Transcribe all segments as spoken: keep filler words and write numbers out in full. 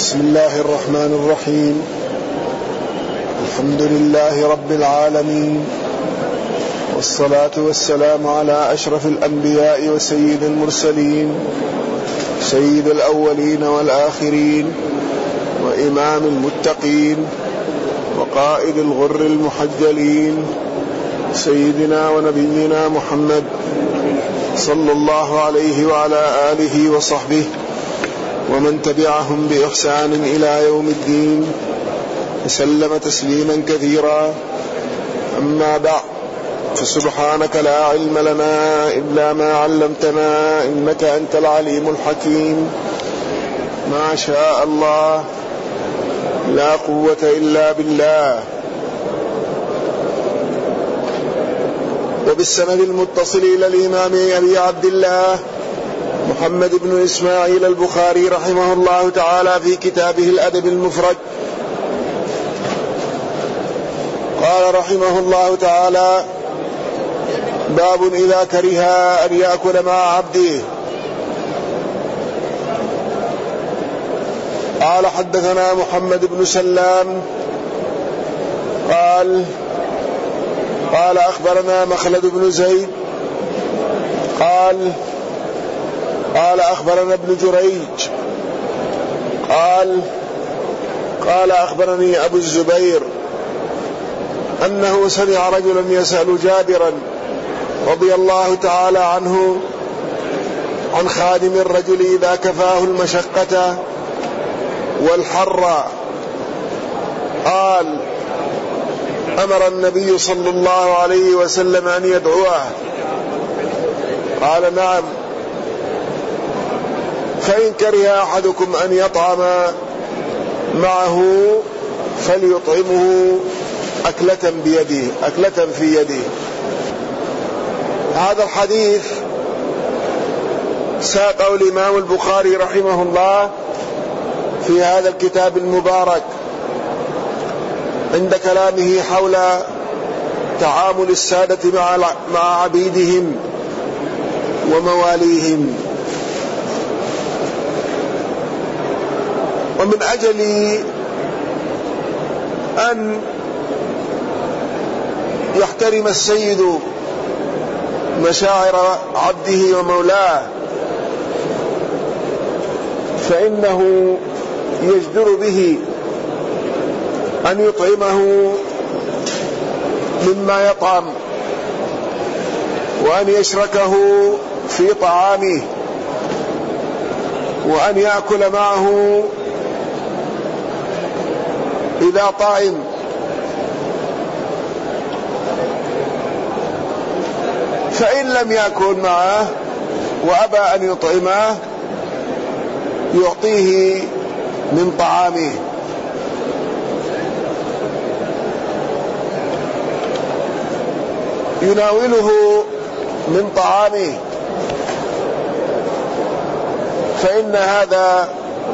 بسم الله الرحمن الرحيم. الحمد لله رب العالمين، والصلاة والسلام على أشرف الأنبياء وسيد المرسلين، سيد الأولين والآخرين، وإمام المتقين، وقائد الغر المحجلين، سيدنا ونبينا محمد صلى الله عليه وعلى آله وصحبه ومن تبعهم بإحسان إلى يوم الدين، وسلم تسليما كثيرا. أما بعد، فسبحانك لا علم لنا إلا ما علمتنا إنك أنت العليم الحكيم. ما شاء الله، لا قوة إلا بالله. وبالسند المتصل إلى الإمام أبي عبد الله محمد بن إسماعيل البخاري رحمه الله تعالى في كتابه الأدب المفرد، قال رحمه الله تعالى: باب إذا كره أن يأكل مع عبده. قال: حدثنا محمد بن سلام قال قال أخبرنا مخلد بن زيد قال قال أخبرنا ابن جريج قال قال أخبرني أبو الزبير أنه سمع رجلا يسأل جابرا رضي الله تعالى عنه عن خادم الرجل إذا كفاه المشقة والحر، قال: أمر النبي صلى الله عليه وسلم أن يدعوه. قال: نعم. فإن كره أحدكم أن يطعم معه فليطعمه أكلة بيده أكلة في يده. هذا الحديث ساقه الإمام البخاري رحمه الله في هذا الكتاب المبارك عند كلامه حول تعامل السادة مع عبيدهم ومواليهم. ومن أجل أن يحترم السيد مشاعر عبده ومولاه، فإنه يجدر به أن يطعمه مما يطعم، وأن يشركه في طعامه، وأن يأكل معه إذا طعم. فإن لم يأكل معه وأبى أن يطعمه يعطيه من طعامه. يناوله من طعامه، فإن هذا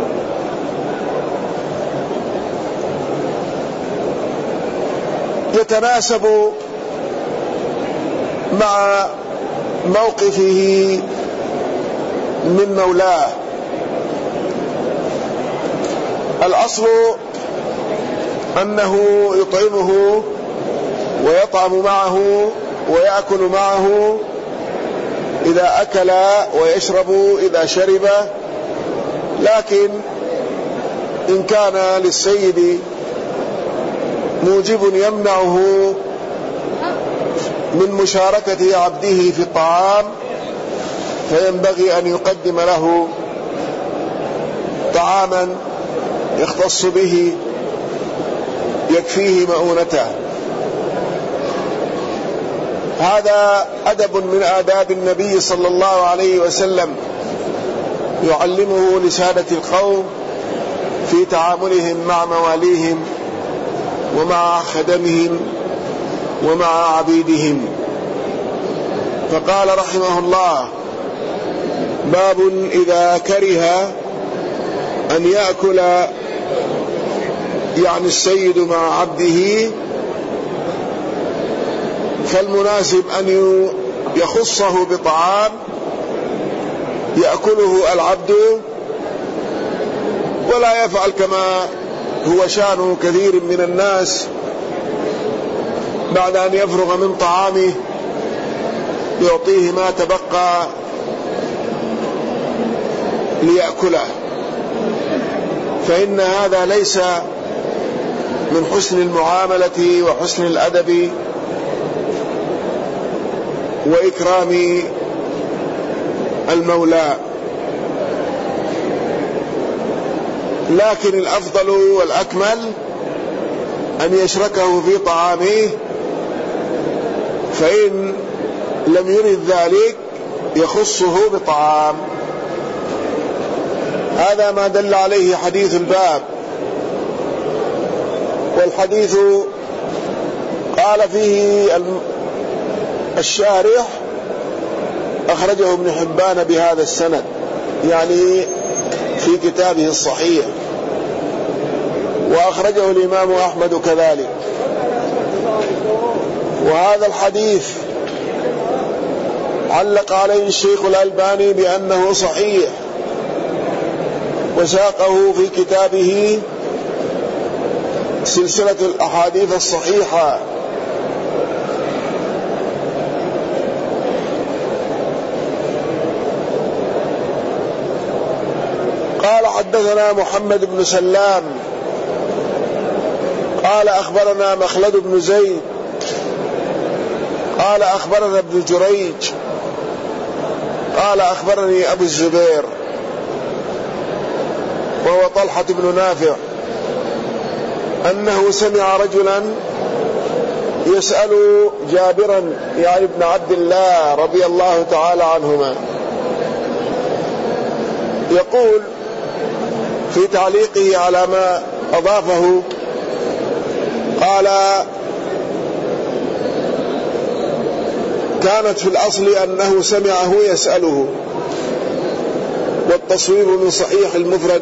يتناسب مع موقفه من مولاه. الأصل أنه يطعمه ويطعم معه ويأكل معه إذا أكل، ويشرب إذا شرب. لكن إن كان للسيد موجب يمنعه من مشاركة عبده في الطعام، فينبغي أن يقدم له طعاما يختص به يكفيه مؤونته. هذا أدب من آداب النبي صلى الله عليه وسلم يعلمه لسادة القوم في تعاملهم مع مواليهم ومع خدمهم ومع عبيدهم. فقال رحمه الله: باب إذا كره أن يأكل، يعني السيد مع عبده، فالمناسب أن يخصه بطعام يأكله العبد ولا يفعل كما هو شأن كثير من الناس بعد أن يفرغ من طعامه يعطيه ما تبقى ليأكله، فإن هذا ليس من حسن المعاملة وحسن الأدب وإكرام المولى. لكن الأفضل والأكمل أن يشركه في طعامه، فإن لم يرد ذلك يخصه بطعام. هذا ما دل عليه حديث الباب. والحديث قال فيه الشارح أخرجه ابن حبان بهذا السند، يعني في كتابه الصحيح، وأخرجه الإمام أحمد كذلك. وهذا الحديث علق عليه الشيخ الألباني بأنه صحيح، وساقه في كتابه سلسلة الأحاديث الصحيحة. قال حدثنا محمد بن سلام قال أخبرنا مخلد بن زيد قال أخبرنا ابن جريج قال أخبرني أبو الزبير وهو طلحة بن نافع أنه سمع رجلا يسأل جابرا يعني ابن عبد الله رضي الله تعالى عنهما، يقول في تعليقه على ما أضافه، قال كانت في الأصل أنه سمعه يسأله، والتصوير من صحيح المفرد،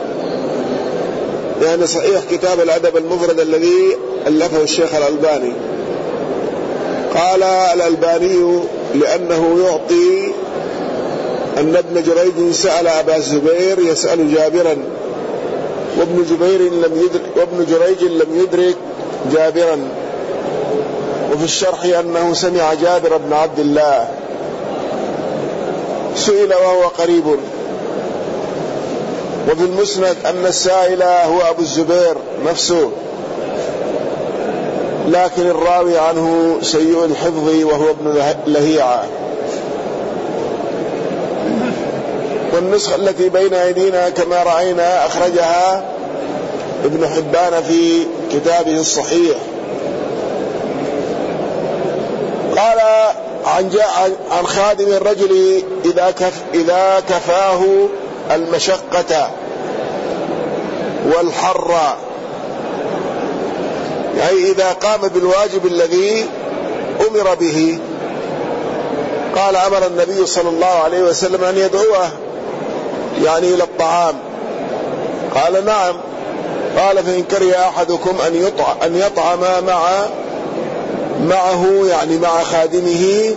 يعني صحيح كتاب الأدب المفرد الذي ألفه الشيخ الألباني. قال الألباني لأنه يعطي أن ابن جريج سأل أبا الزبير يسأل جابرا، وابن جبير لم يدرك وابن جريج لم يدرك جابرا. وفي الشرح أنه سمع جابر بن عبد الله سئل وهو قريب. وفي المسند أن السائل هو أبو الزبير نفسه، لكن الراوي عنه سيء الحفظ وهو ابن لهيعة. والنسخة التي بين أيدينا كما رأينا أخرجها ابن حبان في كتابه الصحيح. قال عن, عن خادم الرجل إذا, كف إذا كفاه المشقة والحر، يعني إذا قام بالواجب الذي أمر به. قال أمر النبي صلى الله عليه وسلم أن يدعوه يعني إلى الطعام. قال نعم. قال فإن كره أحدكم أن يطعم, أن يطعم مع معه يعني مع خادمه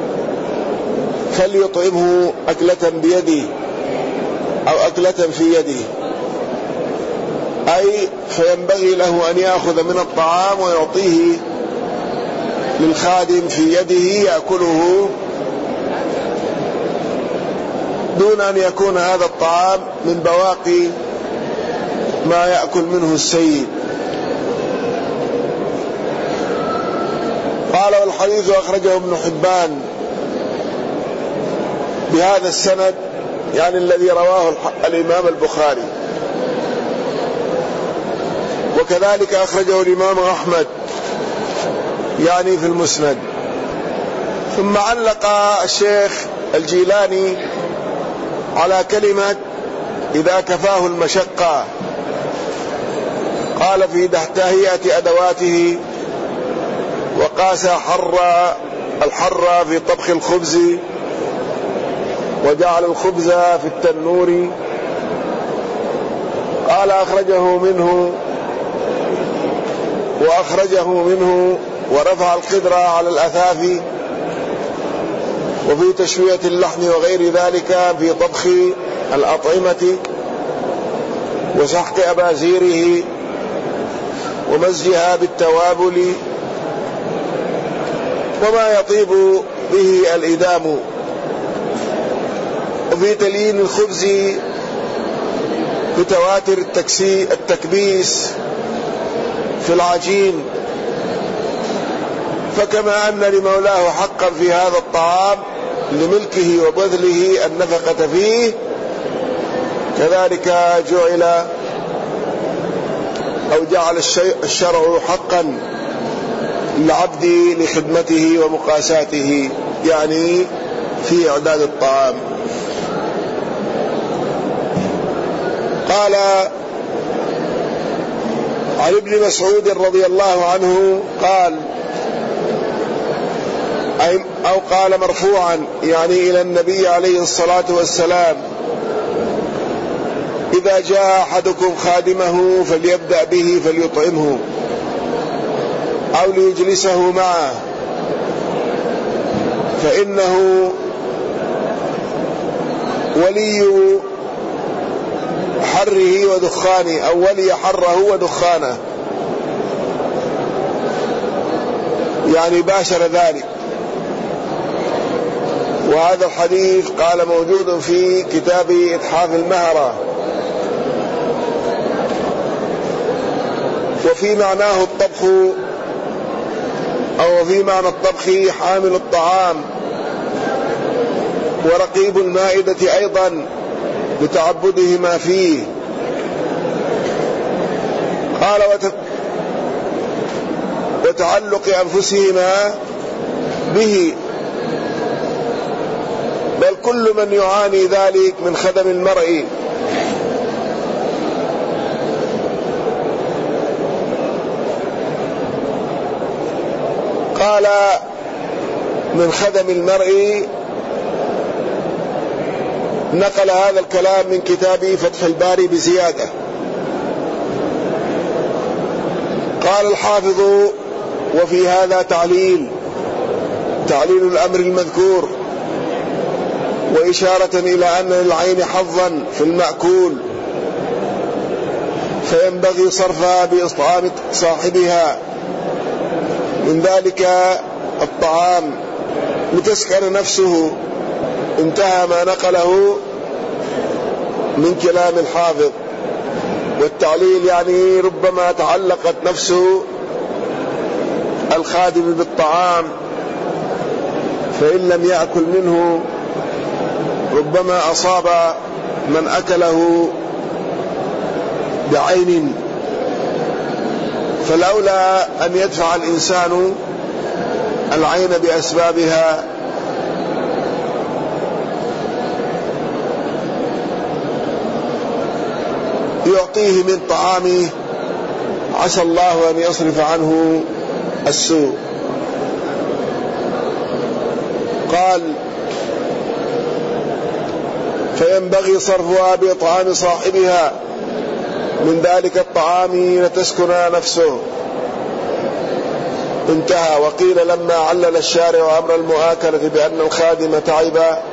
فليطعمه أكلة بيده أو أكلة في يده، أي فينبغي له أن يأخذ من الطعام ويعطيه للخادم في يده يأكله، دون أن يكون هذا الطعام من بواقي ما يأكل منه السيد. قال والحديث أخرجه ابن حبان بهذا السند، يعني الذي رواه الإمام البخاري، وكذلك أخرجه الإمام أحمد يعني في المسند. ثم علق الشيخ الجيلاني على كلمة إذا كفاه المشقة، قال في تهيئة أدواته وقاس حر الحر في طبخ الخبز وجعل الخبز في التنور. قال أخرجه منه وأخرجه منه ورفع القدر على الأثاف وفي تشوية اللحم وغير ذلك في طبخ الأطعمة. وسحق أبازيره ومزجها بالتوابل وما يطيب به الإدام، وفي تليين الخبز بتواتر التكبيس في العجين. فكما أن لمولاه حقا في هذا الطعام لملكه وبذله النفقة فيه، كذلك جعل أو جعل الشرع حقا للعبد لخدمته ومقاساته، يعني في إعداد الطعام. قال عن ابن مسعود رضي الله عنه قال، أو قال مرفوعا يعني إلى النبي عليه الصلاة والسلام: إذا جاء أحدكم خادمه فليبدأ به فليطعمه أو ليجلسه معه، فإنه ولي حره ودخانه، أو ولي حره ودخانه، يعني باشر ذلك. وهذا الحديث قال موجود في كتاب إتحاف المهرة. وفي معناه الطبخ، أو في معنى الطبخ حامل الطعام ورقيب المائدة أيضا لتعبدهما فيه. قال وتعلق أنفسهما به، بل كل من يعاني ذلك من خدم المرء. قال من خدم المرء، نقل هذا الكلام من كتاب فتح الباري بزيادة. قال الحافظ: وفي هذا تعليل تعليل الأمر المذكور، وإشارة إلى أن للعين حظا في المأكول، فينبغي صرفها بإطعام صاحبها من ذلك الطعام لتسكن نفسه. انتهى ما نقله من كلام الحافظ. والتعليل يعني ربما تعلقت نفس الخادم بالطعام، فإن لم يأكل منه ربما أصاب من أكله بعين، فالأولى أن يدفع الإنسان العين بأسبابها. يعطيه من طعامه، عسى الله أن يصرف عنه السوء. قال: فينبغي صرفها بإطعام صاحبها من ذلك الطعام لتسكن نفسه. انتهى. وقيل لما علل الشارع أمر المؤاكلة بأن الخادم تعب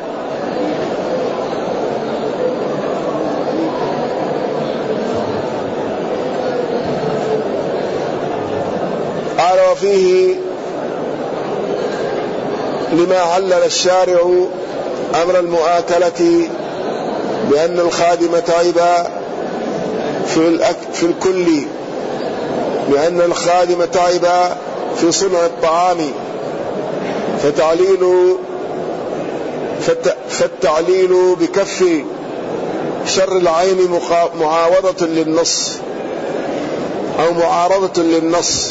قال: وفيه لما علل الشارع أمر المؤاكلة بأن الخادم تعب في, في الكل، لأن الخادم تعب في صنع الطعام، فتعليل فالتعليل بكف شر العين معاوضة للنص أو معارضة للنص،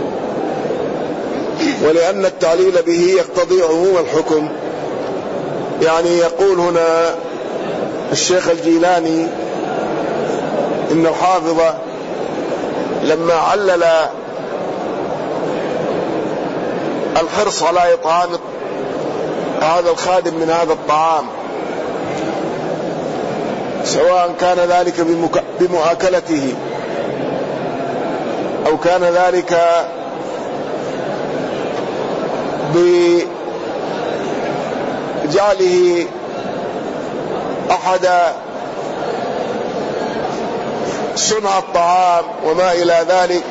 ولأن التعليل به يقتضي عموم الحكم. يعني يقول هنا الشيخ الجيلاني إن الحافظ لما علل الحرص على إطعام هذا الخادم من هذا الطعام، سواء كان ذلك بمؤاكلته أو كان ذلك بجعله أحد صنع الطعام وما إلى ذلك،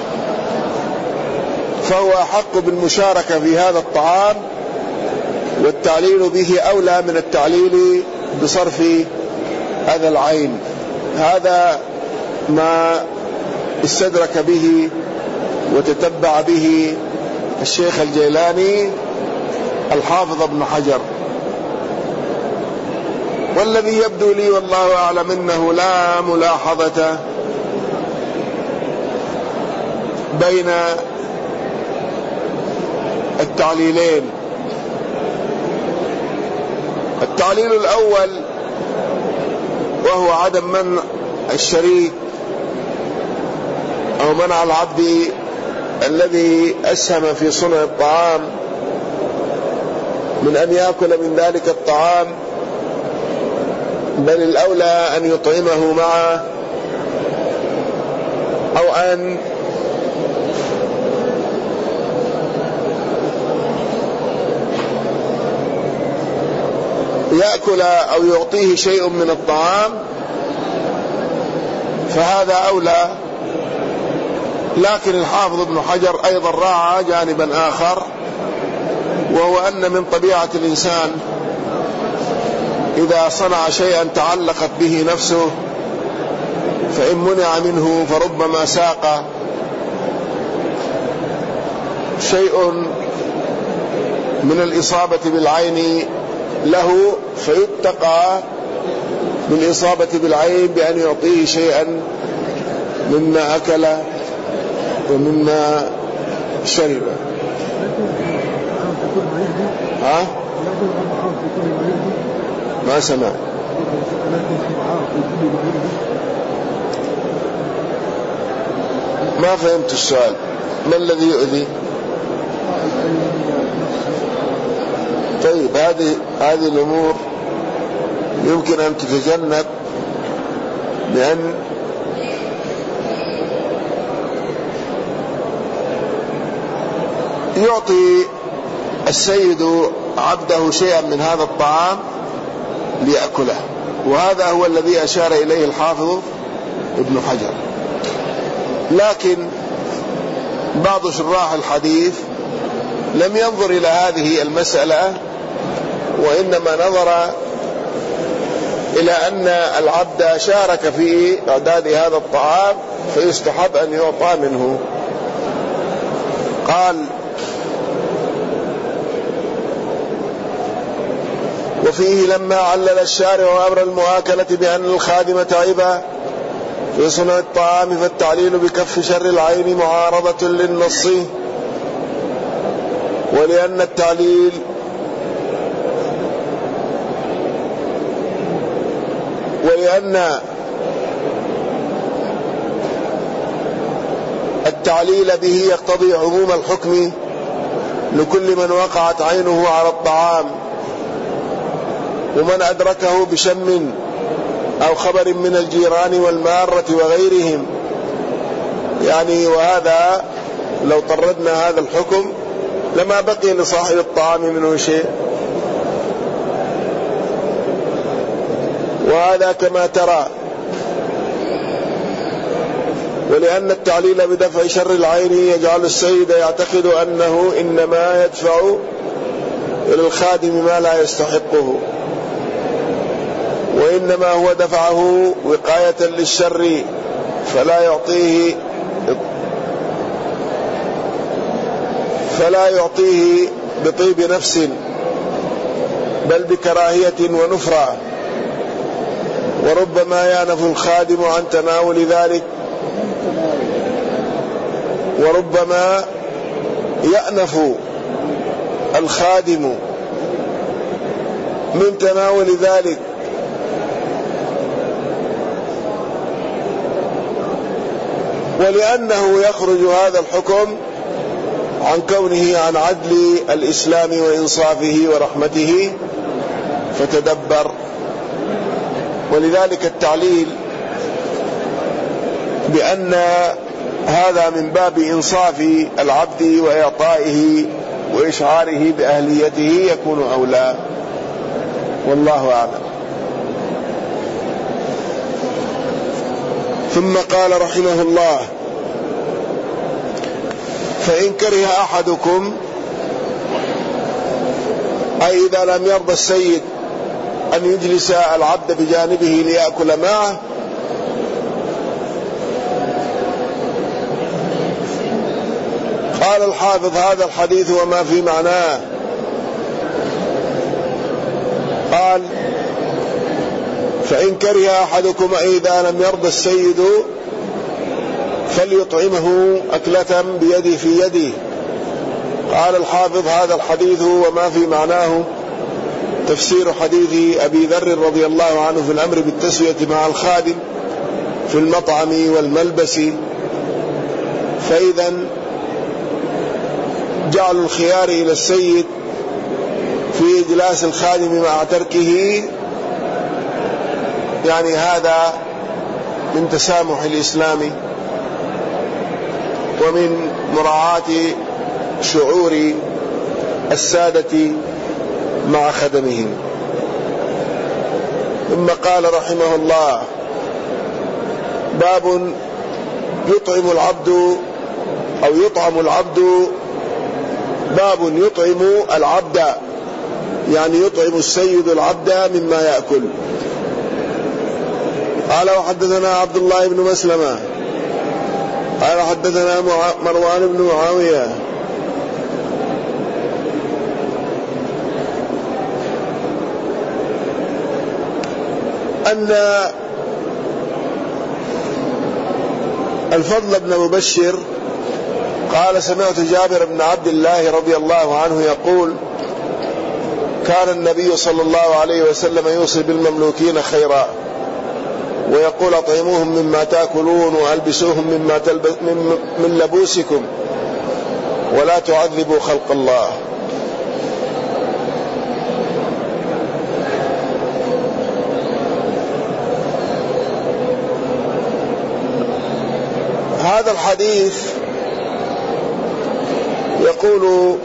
فهو أحق بالمشاركة في هذا الطعام، والتعليل به أولى من التعليل بصرف هذا العين. هذا ما استدرك به وتتبع به الشيخ الجيلاني الحافظ ابن حجر. والذي يبدو لي والله أعلم أنه لا ملاحظة بين التعليلين. التعليل الأول وهو عدم منع الشريك أو منع العبد الذي أسهم في صنع الطعام من أن يأكل من ذلك الطعام، بل الأولى أن يطعمه معه، أو أن يأكل أو يعطيه شيء من الطعام، فهذا أولى. لكن الحافظ ابن حجر أيضا راعى جانبا آخر، وهو أن من طبيعة الإنسان إذا صنع شيئا تعلقت به نفسه فإن منع منه فربما ساق شيء من الإصابة بالعين له، فيتقى بالإصابة بالعين بأن يعطيه شيئا مما أكل ومما شرب. ها؟ ما سمع. ما فهمت السؤال. ما الذي يؤذي؟ طيب، هذه هذه الأمور يمكن أن تتجنب بأن يعطي السيد عبده شيئا من هذا الطعام ليأكله، وهذا هو الذي أشار إليه الحافظ ابن حجر. لكن بعض شراح الحديث لم ينظر إلى هذه المسألة، وإنما نظر إلى أن العبد شارك في إعداد هذا الطعام فيستحب أن يعطى منه. قال: وفيه لما علل الشارع أمر المؤاكلة بأن الخادم تعب في صنع الطعام فالتعليل بكف شر العين معارضة للنص، ولأن التعليل ولأن التعليل به يقتضي عموم الحكم لكل من وقعت عينه على الطعام، ومن أدركه بشم أو خبر من الجيران والمارة وغيرهم. يعني وهذا لو طردنا هذا الحكم لما بقي لصاحب الطعام منه شيء، وهذا كما ترى. ولأن التعليل بدفع شر العين يجعل السيد يعتقد أنه إنما يدفع إلى الخادم ما لا يستحقه، وإنما هو دفعه وقاية للشر، فلا يعطيه فلا يعطيه بطيب نفس بل بكراهية ونفرة. وربما يأنف الخادم عن تناول ذلك وربما يأنف الخادم من تناول ذلك، ولأنه يخرج هذا الحكم عن كونه عن عدل الإسلام وإنصافه ورحمته، فتدبر. ولذلك التعليل بأن هذا من باب إنصاف العبد وإعطائه وإشعاره بأهليته يكون أولى، والله أعلم. ثم قال رحمه الله: فإن كره أحدكم، أي إذا لم يرضى السيد أن يجلس العبد بجانبه ليأكل معه، قال الحافظ: هذا الحديث وما في معناه. قال: فإن كره أحدكم، أي إذا لم يرضى السيد فليطعمه أكلة بيده في يده. قال الحافظ: هذا الحديث وما في معناه تفسير حديث أبي ذر رضي الله عنه في الأمر بالتسوية مع الخادم في المطعم والملبس. فإذا جعل الخيار إلى السيد في إجلاس الخادم مع تركه، يعني هذا من تسامح الإسلام ومن مراعاة شعور السادة مع خدمهم. ثم قال رحمه الله: باب يطعم العبد أو يطعم العبد، باب يطعم العبد، يعني يطعم السيد العبد مما يأكل. قال: وحدثنا عبد الله بن مسلمة قال: حدثنا مروان بن معاوية أن الفضل بن مبشر قال: سمعت جابر بن عبد الله رضي الله عنه يقول: كان النبي صلى الله عليه وسلم يوصي بالمملوكين خيرا، ويقول: أطعموهم مما تأكلون وألبسوهم مما تلبس من لبوسكم، ولا تعذبوا خلق الله. هذا الحديث يقول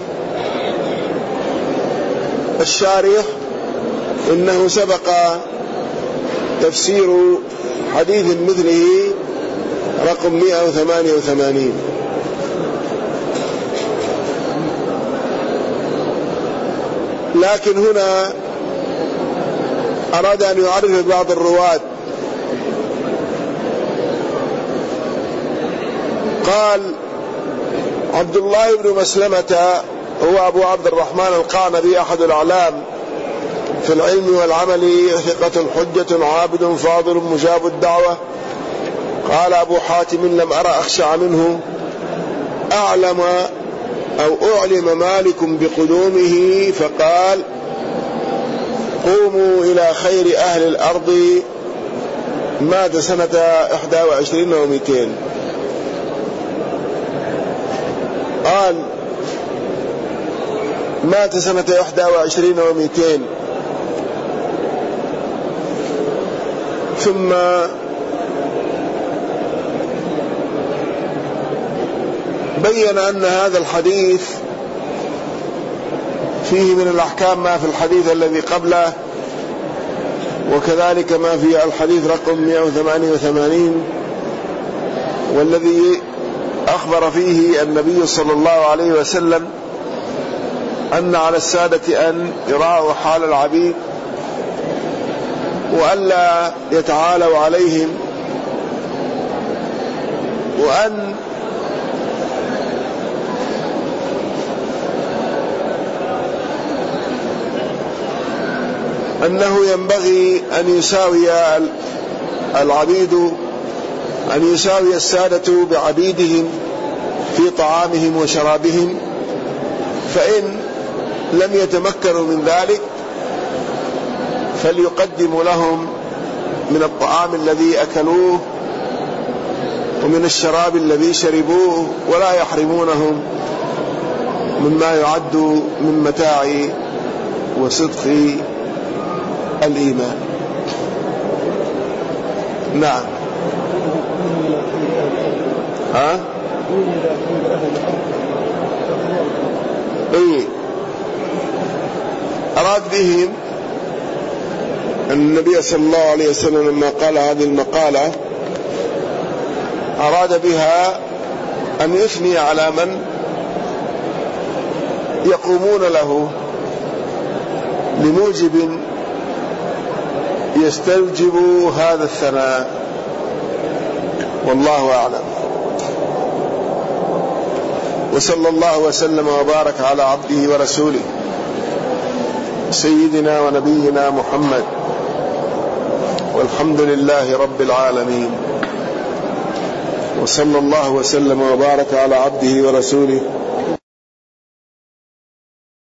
الشارح إنه سبق تفسير حديث مثله رقم مئة وثمانية وثمانين، لكن هنا أراد أن يعرف بعض الرواة. قال: عبد الله بن مسلمة هو أبو عبد الرحمن القعنبي، أحد الأعلام في العلم والعمل، ثقة حجة عابد فاضل مجاب الدعوة. قال أبو حاتم: لم أرى أخشع منه، أعلم أو أعلم مالك بقدومه فقال: قوموا إلى خير أهل الأرض. مات سنة إحدى وعشرين ومئتين. قال: مات سنة إحدى وعشرين ومئتين. ثم بين أن هذا الحديث فيه من الأحكام ما في الحديث الذي قبله، وكذلك ما في الحديث رقم مئة وثمانية وثمانين، والذي أخبر فيه النبي صلى الله عليه وسلم أن على السادة أن يراعوا حال العبيد وألا يتعالوا عليهم، وأن أنه ينبغي أن يساوي العبيد أن يساوي السادة بعبيدهم في طعامهم وشرابهم، فإن لم يتمكنوا من ذلك فليقدموا لهم من الطعام الذي أكلوه ومن الشراب الذي شربوه، ولا يحرمونهم مما يعد من متاع وصدق الإيمان. نعم. ها؟ اي أراد بهم النبي صلى الله عليه وسلم لما قال هذه المقالة أراد بها أن يثني على من يقومون له لموجب يستوجب هذا الثناء، والله أعلم. وصلى الله وسلم وبارك على عبده ورسوله سيدنا ونبينا محمد، والحمد لله رب العالمين. وصلى الله وسلم وبارك على عبده ورسوله